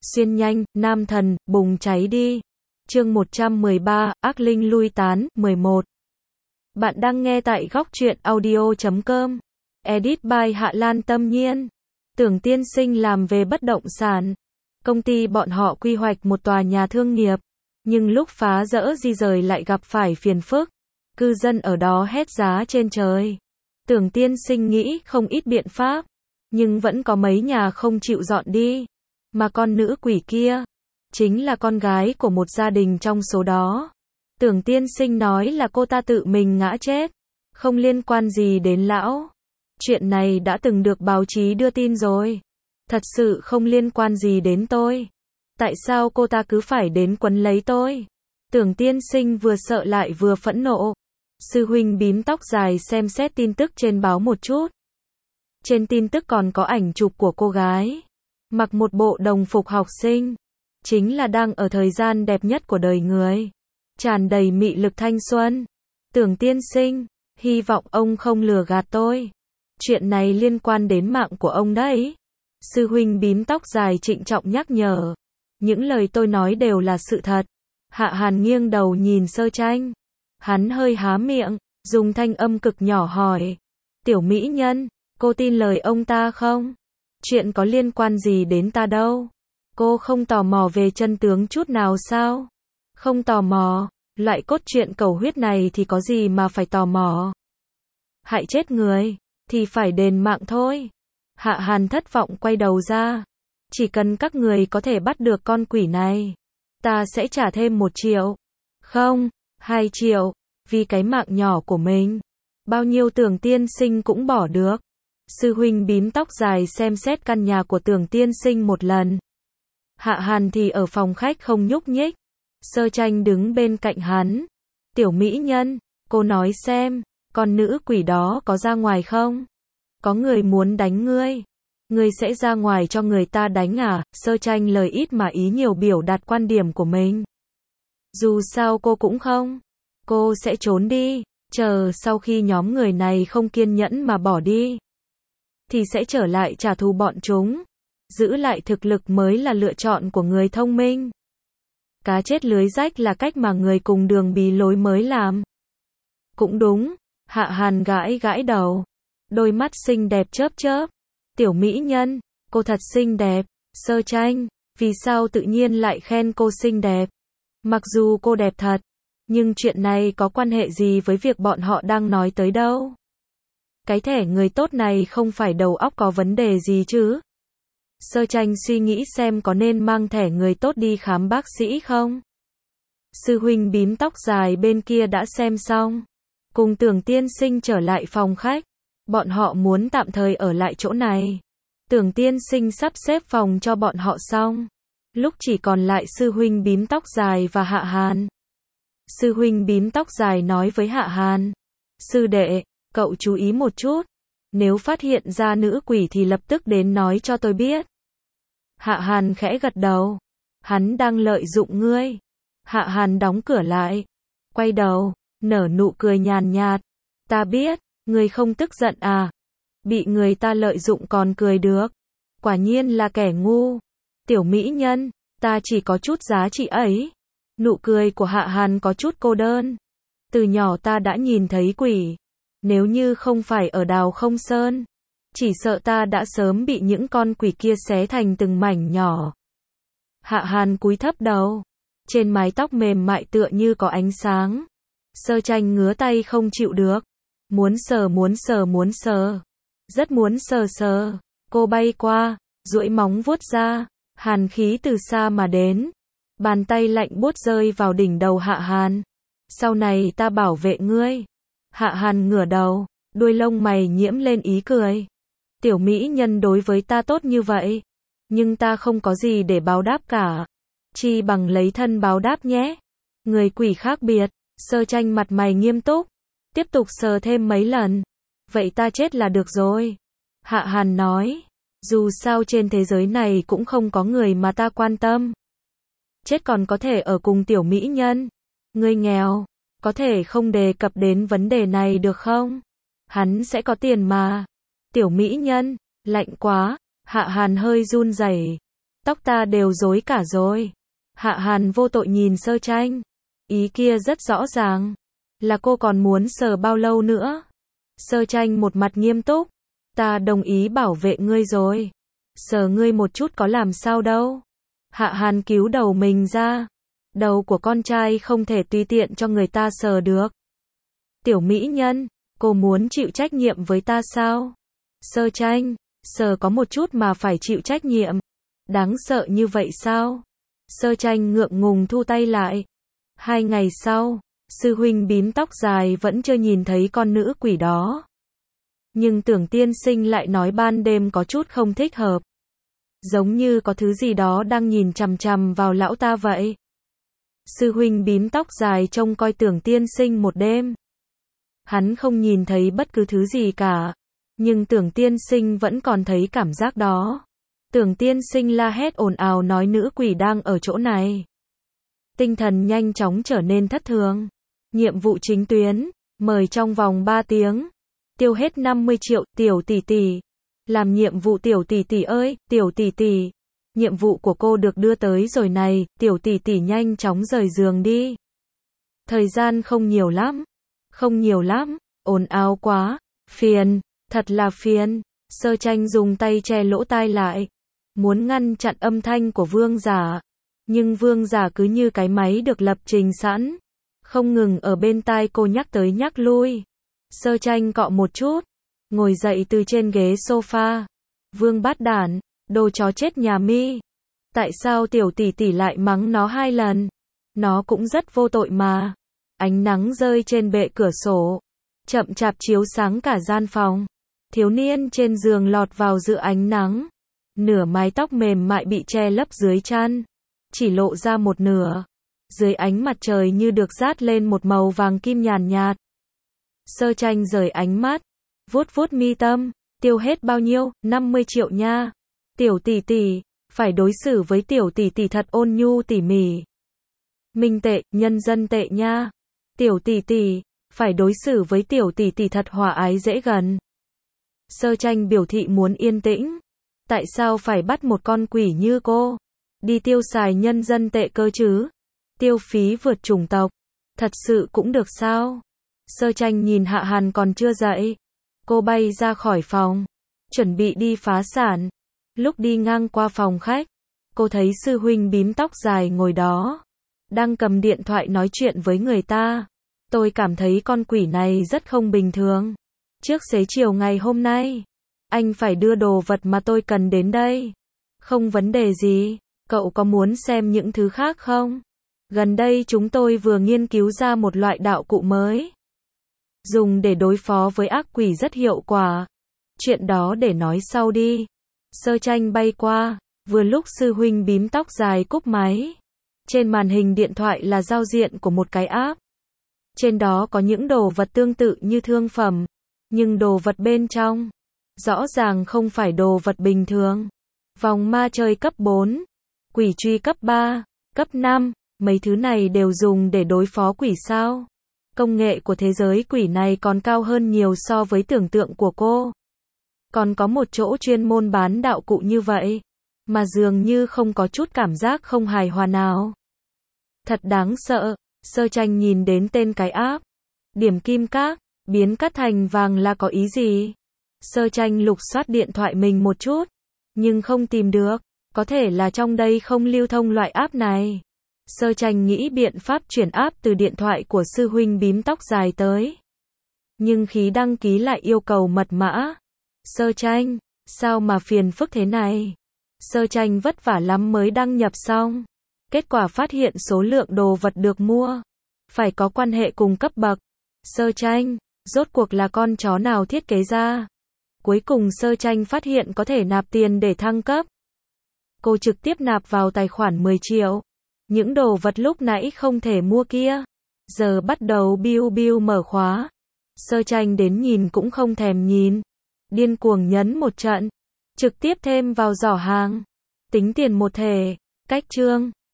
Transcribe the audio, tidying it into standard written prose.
Xuyên nhanh, nam thần, bùng cháy đi. Chương 113, ác linh lui tán, 11. Bạn đang nghe tại góc truyện audio.com. Edit by Hạ Lan Tâm Nhiên. Tưởng tiên sinh làm về bất động sản. Công ty bọn họ quy hoạch một tòa nhà thương nghiệp. Nhưng lúc phá rỡ di rời lại gặp phải phiền phức. Cư dân ở đó hét giá trên trời. Tưởng tiên sinh nghĩ không ít biện pháp. Nhưng vẫn có mấy nhà không chịu dọn đi. Mà con nữ quỷ kia chính là con gái của một gia đình trong số đó. Tưởng tiên sinh nói là cô ta tự mình ngã chết, không liên quan gì đến lão. Chuyện này đã từng được báo chí đưa tin rồi. Thật sự không liên quan gì đến tôi. Tại sao cô ta cứ phải đến quấn lấy tôi? Tưởng tiên sinh vừa sợ lại vừa phẫn nộ. Sư huynh bím tóc dài xem xét tin tức trên báo một chút. Trên tin tức còn có ảnh chụp của cô gái. Mặc một bộ đồng phục học sinh. Chính là đang ở thời gian đẹp nhất của đời người. Tràn đầy mị lực thanh xuân. Tưởng tiên sinh, hy vọng ông không lừa gạt tôi. Chuyện này liên quan đến mạng của ông đấy. Sư huynh bím tóc dài trịnh trọng nhắc nhở. Những lời tôi nói đều là sự thật. Hạ Hàn nghiêng đầu nhìn Sơ Tranh. Hắn hơi há miệng, dùng thanh âm cực nhỏ hỏi. Tiểu mỹ nhân, cô tin lời ông ta không? Chuyện có liên quan gì đến ta đâu. Cô không tò mò về chân tướng chút nào sao? Không tò mò, loại cốt truyện cầu huyết này thì có gì mà phải tò mò. Hại chết người, thì phải đền mạng thôi. Hạ Hàn thất vọng quay đầu ra. Chỉ cần các người có thể bắt được con quỷ này, ta sẽ trả thêm 1 triệu. Không, 2 triệu, vì cái mạng nhỏ của mình. Bao nhiêu Tưởng tiên sinh cũng bỏ được. Sư huynh bím tóc dài xem xét căn nhà của Tưởng tiên sinh một lần. Hạ Hàn thì ở phòng khách không nhúc nhích. Sơ Tranh đứng bên cạnh hắn. Tiểu mỹ nhân, cô nói xem, con nữ quỷ đó có ra ngoài không? Có người muốn đánh ngươi. Ngươi sẽ ra ngoài cho người ta đánh à? Sơ Tranh lời ít mà ý nhiều biểu đạt quan điểm của mình. Dù sao cô cũng không. Cô sẽ trốn đi. Chờ sau khi nhóm người này không kiên nhẫn mà bỏ đi, thì sẽ trở lại trả thù bọn chúng. Giữ lại thực lực mới là lựa chọn của người thông minh. Cá chết lưới rách là cách mà người cùng đường bí lối mới làm. Cũng đúng. Hạ Hàn gãi gãi đầu. Đôi mắt xinh đẹp chớp chớp. Tiểu mỹ nhân, cô thật xinh đẹp. Sơ Tranh, vì sao tự nhiên lại khen cô xinh đẹp? Mặc dù cô đẹp thật, nhưng chuyện này có quan hệ gì với việc bọn họ đang nói tới đâu? Cái thẻ người tốt này không phải đầu óc có vấn đề gì chứ? Sơ Tranh suy nghĩ xem có nên mang thẻ người tốt đi khám bác sĩ không? Sư huynh bím tóc dài bên kia đã xem xong. Cùng Tưởng tiên sinh trở lại phòng khách. Bọn họ muốn tạm thời ở lại chỗ này. Tưởng tiên sinh sắp xếp phòng cho bọn họ xong. Lúc chỉ còn lại sư huynh bím tóc dài và Hạ Hàn. Sư huynh bím tóc dài nói với Hạ Hàn. Sư đệ, cậu chú ý một chút. Nếu phát hiện ra nữ quỷ thì lập tức đến nói cho tôi biết. Hạ Hàn khẽ gật đầu. Hắn đang lợi dụng ngươi. Hạ Hàn đóng cửa lại. Quay đầu, nở nụ cười nhàn nhạt. Ta biết, ngươi không tức giận à? Bị người ta lợi dụng còn cười được. Quả nhiên là kẻ ngu. Tiểu mỹ nhân, ta chỉ có chút giá trị ấy. Nụ cười của Hạ Hàn có chút cô đơn. Từ nhỏ ta đã nhìn thấy quỷ. Nếu như không phải ở Đào Không Sơn, chỉ sợ ta đã sớm bị những con quỷ kia xé thành từng mảnh nhỏ. Hạ Hàn cúi thấp đầu. Trên mái tóc mềm mại tựa như có ánh sáng. Sơ Tranh ngứa tay không chịu được. Muốn sờ muốn sờ muốn sờ. Rất muốn sờ sờ. Cô bay qua, duỗi móng vuốt ra. Hàn khí từ xa mà đến. Bàn tay lạnh buốt rơi vào đỉnh đầu Hạ Hàn. Sau này ta bảo vệ ngươi. Hạ Hàn ngửa đầu, đuôi lông mày nhiễm lên ý cười. Tiểu mỹ nhân đối với ta tốt như vậy, nhưng ta không có gì để báo đáp cả. Chi bằng lấy thân báo đáp nhé. Người quỷ khác biệt. Sơ Tranh mặt mày nghiêm túc. Tiếp tục sờ thêm mấy lần. Vậy ta chết là được rồi. Hạ Hàn nói. Dù sao trên thế giới này cũng không có người mà ta quan tâm. Chết còn có thể ở cùng tiểu mỹ nhân. Ngươi nghèo, có thể không đề cập đến vấn đề này được không? Hắn sẽ có tiền mà. Tiểu mỹ nhân, lạnh quá. Hạ Hàn hơi run rẩy. Tóc ta đều rối cả rồi. Hạ Hàn vô tội nhìn Sơ Tranh. Ý kia rất rõ ràng. Là cô còn muốn sờ bao lâu nữa? Sơ Tranh một mặt nghiêm túc. Ta đồng ý bảo vệ ngươi rồi. Sờ ngươi một chút có làm sao đâu. Hạ Hàn cứu đầu mình ra. Đầu của con trai không thể tùy tiện cho người ta sờ được. Tiểu mỹ nhân, cô muốn chịu trách nhiệm với ta sao? Sơ Tranh, sờ có một chút mà phải chịu trách nhiệm. Đáng sợ như vậy sao? Sơ Tranh ngượng ngùng thu tay lại. 2 ngày sau, sư huynh bím tóc dài vẫn chưa nhìn thấy con nữ quỷ đó. Nhưng Tưởng tiên sinh lại nói ban đêm có chút không thích hợp. Giống như có thứ gì đó đang nhìn chằm chằm vào lão ta vậy. Sư huynh bím tóc dài trông coi Tưởng tiên sinh một đêm. Hắn không nhìn thấy bất cứ thứ gì cả. Nhưng Tưởng tiên sinh vẫn còn thấy cảm giác đó. Tưởng tiên sinh la hét ồn ào nói nữ quỷ đang ở chỗ này. Tinh thần nhanh chóng trở nên thất thường. Nhiệm vụ chính tuyến, mời trong vòng 3 tiếng. Tiêu hết 50 triệu, tiểu tỷ tỷ. Làm nhiệm vụ tiểu tỷ tỷ ơi, tiểu tỷ tỷ. Nhiệm vụ của cô được đưa tới rồi này, tiểu tỷ tỷ nhanh chóng rời giường đi. Thời gian không nhiều lắm. Không nhiều lắm, ồn ào quá, phiền, thật là phiền. Sơ Tranh dùng tay che lỗ tai lại. Muốn ngăn chặn âm thanh của vương giả. Nhưng vương giả cứ như cái máy được lập trình sẵn. Không ngừng ở bên tai cô nhắc tới nhắc lui. Sơ Tranh cọ một chút. Ngồi dậy từ trên ghế sofa. Vương bát đản, đồ chó chết nhà mi. Tại sao tiểu tỷ tỷ lại mắng nó 2 lần? Nó cũng rất vô tội mà. Ánh nắng rơi trên bệ cửa sổ. Chậm chạp chiếu sáng cả gian phòng. Thiếu niên trên giường lọt vào giữa ánh nắng. Nửa mái tóc mềm mại bị che lấp dưới chăn. Chỉ lộ ra một nửa. Dưới ánh mặt trời như được dát lên một màu vàng kim nhàn nhạt. Sơ Tranh rời ánh mắt. Vuốt vuốt mi tâm. Tiêu hết bao nhiêu? 50 triệu nha. Tiểu tỷ tỷ. Phải đối xử với tiểu tỷ tỷ thật ôn nhu tỉ mỉ. Minh tệ, nhân dân tệ nha. Tiểu tỷ tỷ. Phải đối xử với tiểu tỷ tỷ thật hòa ái dễ gần. Sơ Tranh biểu thị muốn yên tĩnh. Tại sao phải bắt một con quỷ như cô đi tiêu xài nhân dân tệ cơ chứ? Tiêu phí vượt chủng tộc. Thật sự cũng được sao? Sơ Tranh nhìn Hạ Hàn còn chưa dậy. Cô bay ra khỏi phòng. Chuẩn bị đi phá sản. Lúc đi ngang qua phòng khách. Cô thấy sư huynh bím tóc dài ngồi đó. Đang cầm điện thoại nói chuyện với người ta. Tôi cảm thấy con quỷ này rất không bình thường. Trước xế chiều ngày hôm nay. Anh phải đưa đồ vật mà tôi cần đến đây. Không vấn đề gì. Cậu có muốn xem những thứ khác không? Gần đây chúng tôi vừa nghiên cứu ra một loại đạo cụ mới. Dùng để đối phó với ác quỷ rất hiệu quả. Chuyện đó để nói sau đi. Sơ Tranh bay qua. Vừa lúc sư huynh bím tóc dài cúp máy. Trên màn hình điện thoại là giao diện của một cái app. Trên đó có những đồ vật tương tự như thương phẩm. Nhưng đồ vật bên trong rõ ràng không phải đồ vật bình thường. Vòng ma chơi cấp 4, quỷ truy cấp 3, cấp 5, mấy thứ này đều dùng để đối phó quỷ sao? Công nghệ của thế giới quỷ này còn cao hơn nhiều so với tưởng tượng của cô. Còn có một chỗ chuyên môn bán đạo cụ như vậy, mà dường như không có chút cảm giác không hài hòa nào. Thật đáng sợ. Sơ Tranh nhìn đến tên cái app. Điểm kim cát, biến cát thành vàng là có ý gì? Sơ Tranh lục soát điện thoại mình một chút, nhưng không tìm được. Có thể là trong đây không lưu thông loại app này. Sơ Tranh nghĩ biện pháp chuyển app từ điện thoại của sư huynh bím tóc dài tới. Nhưng khi đăng ký lại yêu cầu mật mã. Sơ Tranh, sao mà phiền phức thế này? Sơ Tranh vất vả lắm mới đăng nhập xong. Kết quả phát hiện số lượng đồ vật được mua phải có quan hệ cùng cấp bậc. Sơ Tranh, rốt cuộc là con chó nào thiết kế ra? Cuối cùng Sơ Tranh phát hiện có thể nạp tiền để thăng cấp. Cô trực tiếp nạp vào tài khoản 10 triệu. Những đồ vật lúc nãy không thể mua kia, giờ bắt đầu biu biu mở khóa. Sơ Tranh đến nhìn cũng không thèm nhìn. Điên cuồng nhấn một trận. Trực tiếp thêm vào giỏ hàng. Tính tiền một thể. Cách chương.